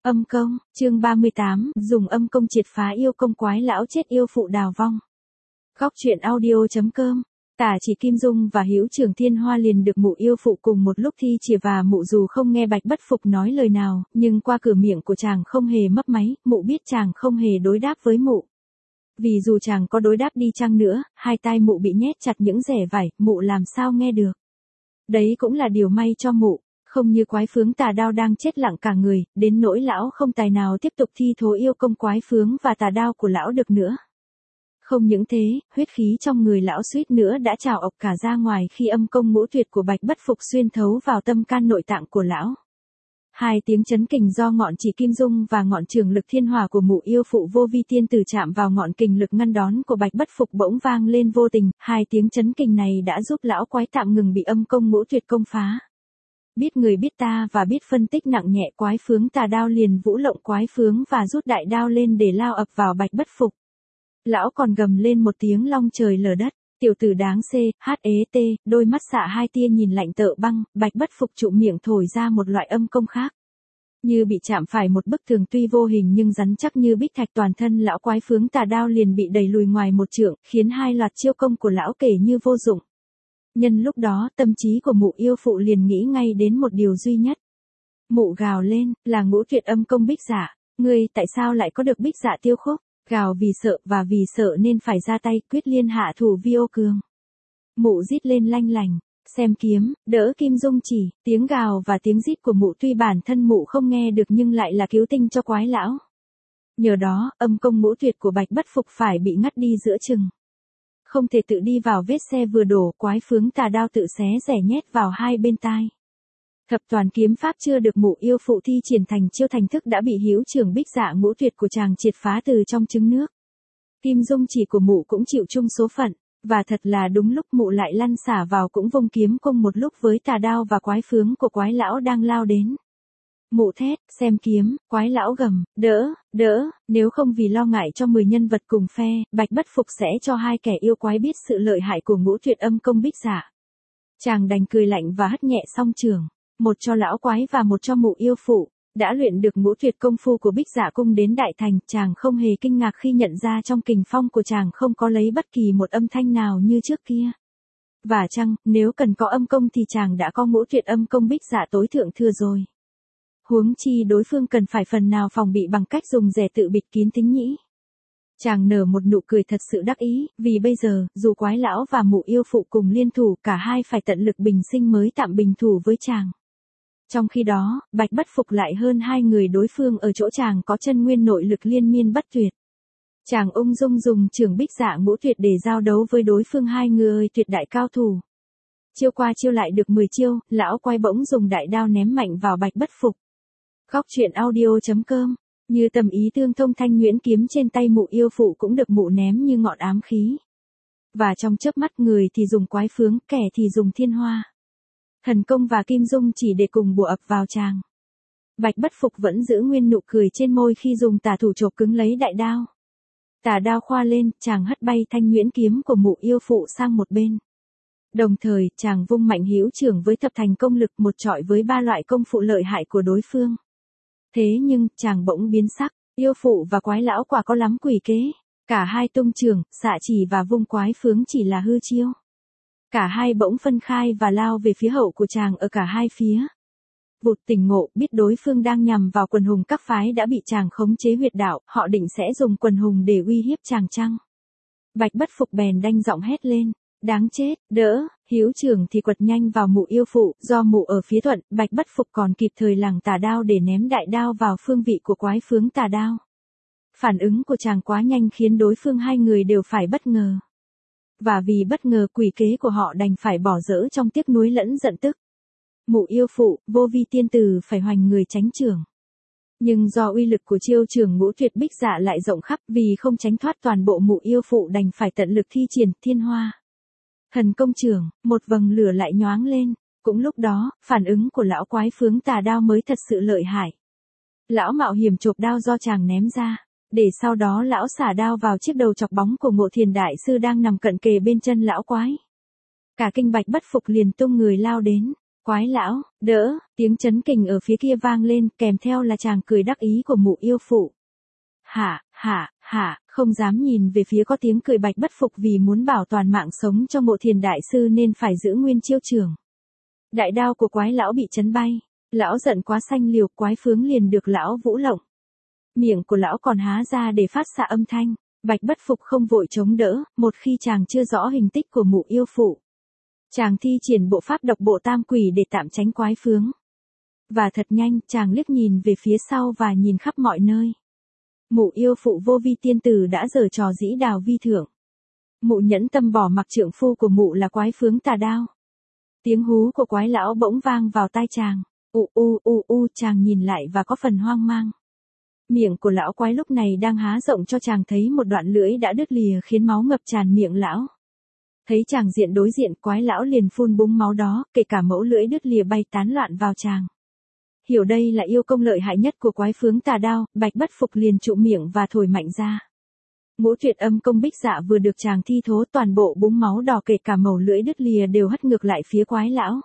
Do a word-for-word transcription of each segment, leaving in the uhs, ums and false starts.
Âm công, chương ba mươi tám, dùng âm công triệt phá yêu công quái lão chết yêu phụ đào vong. Góc truyện audio chấm com. Tả Chỉ Kim Dung và Hữu Trường Thiên Hoa liền được mụ yêu phụ cùng một lúc thi chìa và mụ dù không nghe Bạch Bất Phục nói lời nào, nhưng qua cửa miệng của chàng không hề mấp máy, mụ biết chàng không hề đối đáp với mụ. Vì dù chàng có đối đáp đi chăng nữa, hai tai mụ bị nhét chặt những rẻ vải, mụ làm sao nghe được. Đấy cũng là điều may cho mụ. Không như quái phướng tà đao đang chết lặng cả người, đến nỗi lão không tài nào tiếp tục thi thố yêu công quái phướng và tà đao của lão được nữa. Không những thế, huyết khí trong người lão suýt nữa đã trào ộc cả ra ngoài khi âm công ngũ tuyệt của Bạch Bất Phục xuyên thấu vào tâm can nội tạng của lão. Hai tiếng chấn kình do ngọn chỉ kim dung và ngọn trường lực thiên hỏa của mụ yêu phụ vô vi tiên tử chạm vào ngọn kình lực ngăn đón của Bạch Bất Phục bỗng vang lên vô tình, hai tiếng chấn kình này đã giúp lão quái tạm ngừng bị âm công ngũ tuyệt công phá. Biết người biết ta và biết phân tích nặng nhẹ quái phướng tà đao liền vũ lộng quái phướng và rút đại đao lên để lao ập vào Bạch Bất Phục. Lão còn gầm lên một tiếng long trời lở đất, tiểu tử đáng c, h é t, đôi mắt xạ hai tia nhìn lạnh tợ băng, Bạch Bất Phục trụm miệng thổi ra một loại âm công khác. Như bị chạm phải một bức tường tuy vô hình nhưng rắn chắc như bích thạch, toàn thân lão quái phướng tà đao liền bị đẩy lùi ngoài một trượng, khiến hai loạt chiêu công của lão kể như vô dụng. Nhân lúc đó, tâm trí của mụ yêu phụ liền nghĩ ngay đến một điều duy nhất. Mụ gào lên, là ngũ tuyệt âm công Bích Dạ, ngươi tại sao lại có được Bích Dạ tiêu khúc? Gào vì sợ và vì sợ nên phải ra tay quyết liên hạ thủ vi ô cường. Mụ rít lên lanh lành, xem kiếm, đỡ kim dung chỉ, tiếng gào và tiếng rít của mụ tuy bản thân mụ không nghe được nhưng lại là cứu tinh cho quái lão. Nhờ đó, âm công ngũ tuyệt của Bạch Bất Phục phải bị ngắt đi giữa chừng. Không thể tự đi vào vết xe vừa đổ, quái phướng tà đao tự xé rẻ nhét vào hai bên tai. Thập toàn kiếm pháp chưa được mụ yêu phụ thi triển thành chiêu thành thức đã bị Hữu Trường Bích Dạ ngũ tuyệt của chàng triệt phá từ trong trứng nước. Kim dung chỉ của mụ cũng chịu chung số phận, và thật là đúng lúc mụ lại lăn xả vào cũng vung kiếm công một lúc với tà đao và quái phướng của quái lão đang lao đến. Mụ thét, xem kiếm, quái lão gầm, đỡ, đỡ, nếu không vì lo ngại cho mười nhân vật cùng phe, Bạch Bất Phục sẽ cho hai kẻ yêu quái biết sự lợi hại của ngũ tuyệt âm công Bích Dạ. Chàng đành cười lạnh và hất nhẹ song trường, một cho lão quái và một cho mụ yêu phụ, đã luyện được ngũ tuyệt công phu của Bích Dạ cung đến đại thành, chàng không hề kinh ngạc khi nhận ra trong kình phong của chàng không có lấy bất kỳ một âm thanh nào như trước kia. Và chăng, nếu cần có âm công thì chàng đã có ngũ tuyệt âm công Bích Dạ tối thượng thừa rồi. Huống chi đối phương cần phải phần nào phòng bị bằng cách dùng rẻ tự bịt kín tính nhĩ. Chàng nở một nụ cười thật sự đắc ý, vì bây giờ, dù quái lão và mụ yêu phụ cùng liên thủ, cả hai phải tận lực bình sinh mới tạm bình thủ với chàng. Trong khi đó, Bạch Bất Phục lại hơn hai người đối phương ở chỗ chàng có chân nguyên nội lực liên miên bất tuyệt. Chàng ung dung dùng trường Bích Dạ ngũ tuyệt để giao đấu với đối phương hai người tuyệt đại cao thủ. Chiêu qua chiêu lại được mười chiêu, lão quay bỗng dùng đại đao ném mạnh vào Bạch Bất Phục. Góc truyện audio chấm com. Như tầm ý tương thông, thanh nhuyễn kiếm trên tay mụ yêu phụ cũng được mụ ném như ngọn ám khí. Và trong chớp mắt, người thì dùng quái phướng, kẻ thì dùng thiên hoa, thần công và kim dung chỉ để cùng bùa ập vào chàng. Bạch Bất Phục vẫn giữ nguyên nụ cười trên môi khi dùng tà thủ chộp cứng lấy đại đao. Tà đao khoa lên, chàng hất bay thanh nhuyễn kiếm của mụ yêu phụ sang một bên. Đồng thời, chàng vung mạnh hữu trường với thập thành công lực, một chọi với ba loại công phụ lợi hại của đối phương. Thế nhưng, chàng bỗng biến sắc, yêu phụ và quái lão quả có lắm quỷ kế. Cả hai tung trường, xạ chỉ và vung quái phướng chỉ là hư chiêu. Cả hai bỗng phân khai và lao về phía hậu của chàng ở cả hai phía. Vụt tỉnh ngộ, biết đối phương đang nhằm vào quần hùng các phái đã bị chàng khống chế huyệt đạo, họ định sẽ dùng quần hùng để uy hiếp chàng chăng? Bạch Bất Phục bèn đanh giọng hét lên, đáng chết, đỡ, Hữu Trường thì quật nhanh vào mụ yêu phụ, do mụ ở phía thuận, Bạch Bất Phục còn kịp thời lằng tà đao để ném đại đao vào phương vị của quái phướng tà đao. Phản ứng của chàng quá nhanh khiến đối phương hai người đều phải bất ngờ. Và vì bất ngờ, quỷ kế của họ đành phải bỏ dỡ trong tiếc nuối lẫn giận tức. Mụ yêu phụ, vô vi tiên tử phải hoành người tránh trường. Nhưng do uy lực của chiêu trường ngũ tuyệt Bích Dạ lại rộng khắp, vì không tránh thoát toàn bộ, mụ yêu phụ đành phải tận lực thi triển thiên hoa, thần công trường, một vầng lửa lại nhoáng lên. Cũng lúc đó, phản ứng của lão quái phướng tà đao mới thật sự lợi hại. Lão mạo hiểm chộp đao do chàng ném ra, để sau đó lão xả đao vào chiếc đầu chọc bóng của Ngộ Thiền đại sư đang nằm cận kề bên chân lão quái. Cả kinh Bạch Bất Phục liền tung người lao đến, Quái lão, đỡ, tiếng chấn kình ở phía kia vang lên, kèm theo là chàng cười đắc ý của mụ yêu phụ. Hả, hả, hả, không dám nhìn về phía có tiếng cười Bạch Bất Phục vì muốn bảo toàn mạng sống cho Mộ Thiền đại sư nên phải giữ nguyên chiêu trường. Đại đao của quái lão bị chấn bay, lão giận quá xanh liều, quái phướng liền được lão vũ lộng. Miệng của lão còn há ra để phát xạ âm thanh, Bạch Bất Phục không vội chống đỡ, một khi chàng chưa rõ hình tích của mụ yêu phụ. Chàng thi triển bộ pháp độc bộ tam quỷ để tạm tránh quái phướng. Và thật nhanh, chàng liếc nhìn về phía sau và nhìn khắp mọi nơi. Mụ yêu phụ Vô Vi tiên tử đã giở trò dĩ đào vi thượng. Mụ nhẫn tâm bỏ mặc trượng phu của mụ là quái phướng tà đao. Tiếng hú của quái lão bỗng vang vào tai chàng. U u u u, chàng nhìn lại và có phần hoang mang. Miệng của lão quái lúc này đang há rộng cho chàng thấy một đoạn lưỡi đã đứt lìa khiến máu ngập tràn miệng lão. Thấy chàng diện đối diện, quái lão liền phun búng máu đó, kể cả mẫu lưỡi đứt lìa bay tán loạn vào chàng. Hiểu đây là yêu công lợi hại nhất của quái phướng tà đao, Bạch Bất Phục liền trụ miệng và thổi mạnh ra. Ngũ tuyệt âm công bích dạ vừa được chàng thi thố, toàn bộ búng máu đỏ kể cả mẩu lưỡi đứt lìa đều hất ngược lại phía quái lão.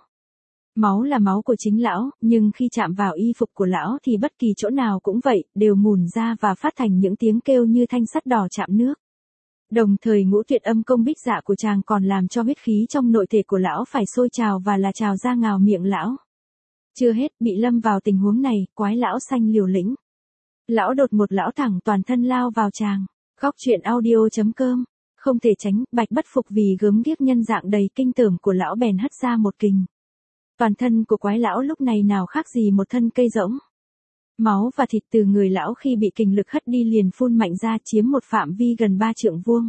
Máu là máu của chính lão, nhưng khi chạm vào y phục của lão thì bất kỳ chỗ nào cũng vậy, đều mùn ra và phát thành những tiếng kêu như thanh sắt đỏ chạm nước. Đồng thời ngũ tuyệt âm công bích dạ của chàng còn làm cho huyết khí trong nội thể của lão phải sôi trào và là trào ra ngào miệng lão. Chưa hết, bị lâm vào tình huống này, quái lão xanh liều lĩnh. Lão đột một lão thẳng toàn thân lao vào chàng. Góc truyện audio chấm com. Không thể tránh, Bạch Bất Phục vì gớm ghiếc nhân dạng đầy kinh tởm của lão bèn hất ra một kình. Toàn thân của quái lão lúc này nào khác gì một thân cây rỗng. Máu và thịt từ người lão khi bị kình lực hất đi liền phun mạnh ra, chiếm một phạm vi gần ba trượng vuông.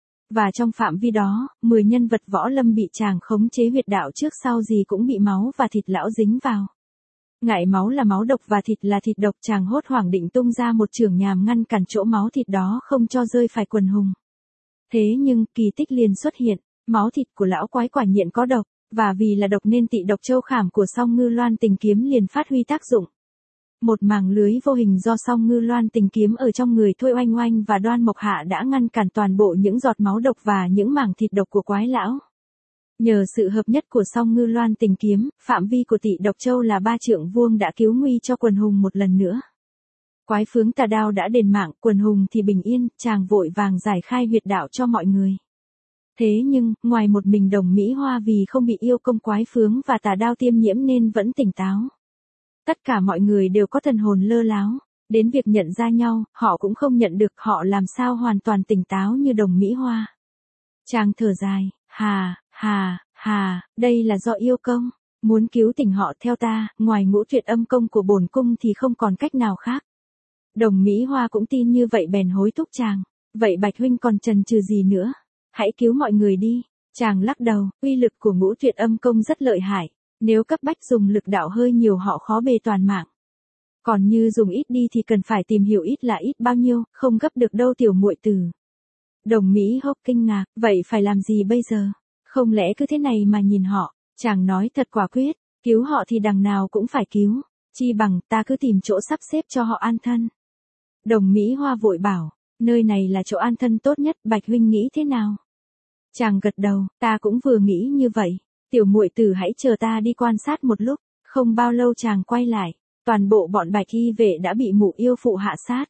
Và trong phạm vi đó, mười nhân vật võ lâm bị chàng khống chế huyệt đạo trước sau gì cũng bị máu và thịt lão dính vào. Ngại máu là máu độc và thịt là thịt độc, chàng hốt hoảng định tung ra một chưởng nhàm ngăn cản chỗ máu thịt đó không cho rơi phải quần hùng. Thế nhưng, kỳ tích liền xuất hiện, máu thịt của lão quái quả nhiên có độc, và vì là độc nên tị độc châu khảm của Song Ngư Loan Tình Kiếm liền phát huy tác dụng. Một màng lưới vô hình do Song Ngư Loan Tình Kiếm ở trong người Thôi Oanh Oanh và Đoan Mộc Hạ đã ngăn cản toàn bộ những giọt máu độc và những màng thịt độc của quái lão. Nhờ sự hợp nhất của Song Ngư Loan Tình Kiếm, phạm vi của tị độc châu là ba trượng vuông đã cứu nguy cho quần hùng một lần nữa. Quái phướng tà đao đã đền mạng, quần hùng thì bình yên, chàng vội vàng giải khai huyệt đạo cho mọi người. Thế nhưng, ngoài một mình Đồng Mỹ Hoa vì không bị yêu công quái phướng và tà đao tiêm nhiễm nên vẫn tỉnh táo. Tất cả mọi người đều có thần hồn lơ láo, đến việc nhận ra nhau, họ cũng không nhận được, họ làm sao hoàn toàn tỉnh táo như Đồng Mỹ Hoa. Chàng thở dài, hà, hà, hà, đây là do yêu công, muốn cứu tỉnh họ theo ta, ngoài ngũ tuyệt âm công của bổn cung thì không còn cách nào khác. Đồng Mỹ Hoa cũng tin như vậy bèn hối thúc chàng, vậy Bạch huynh còn chần chừ gì nữa, hãy cứu mọi người đi. Chàng lắc đầu, uy lực của ngũ tuyệt âm công rất lợi hại, nếu cấp bách dùng lực đạo hơi nhiều họ khó bề toàn mạng. Còn như dùng ít đi thì cần phải tìm hiểu ít là ít bao nhiêu, không gấp được đâu tiểu muội tử. Đồng Mỹ Hốc kinh ngạc, vậy phải làm gì bây giờ? Không lẽ cứ thế này mà nhìn họ? Chàng nói thật quả quyết, cứu họ thì đằng nào cũng phải cứu, chi bằng ta cứ tìm chỗ sắp xếp cho họ an thân. Đồng Mỹ Hoa vội bảo, nơi này là chỗ an thân tốt nhất, Bạch huynh nghĩ thế nào? Chàng gật đầu, ta cũng vừa nghĩ như vậy, tiểu muội tử hãy chờ ta đi quan sát một lúc. Không bao lâu chàng quay lại, toàn bộ bọn Bạch y vệ đã bị mụ yêu phụ hạ sát.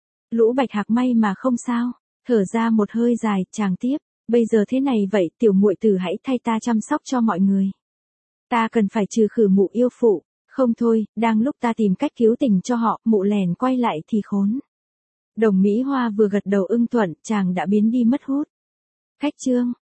Lũ Bạch Hạc may mà không sao, thở ra một hơi dài, chàng tiếp, bây giờ thế này vậy, tiểu muội tử hãy thay ta chăm sóc cho mọi người. Ta cần phải trừ khử mụ yêu phụ, không thôi, đang lúc ta tìm cách cứu tình cho họ, mụ lèn quay lại thì khốn. Đồng Mỹ Hoa vừa gật đầu ưng thuận, chàng đã biến đi mất hút. Khách chương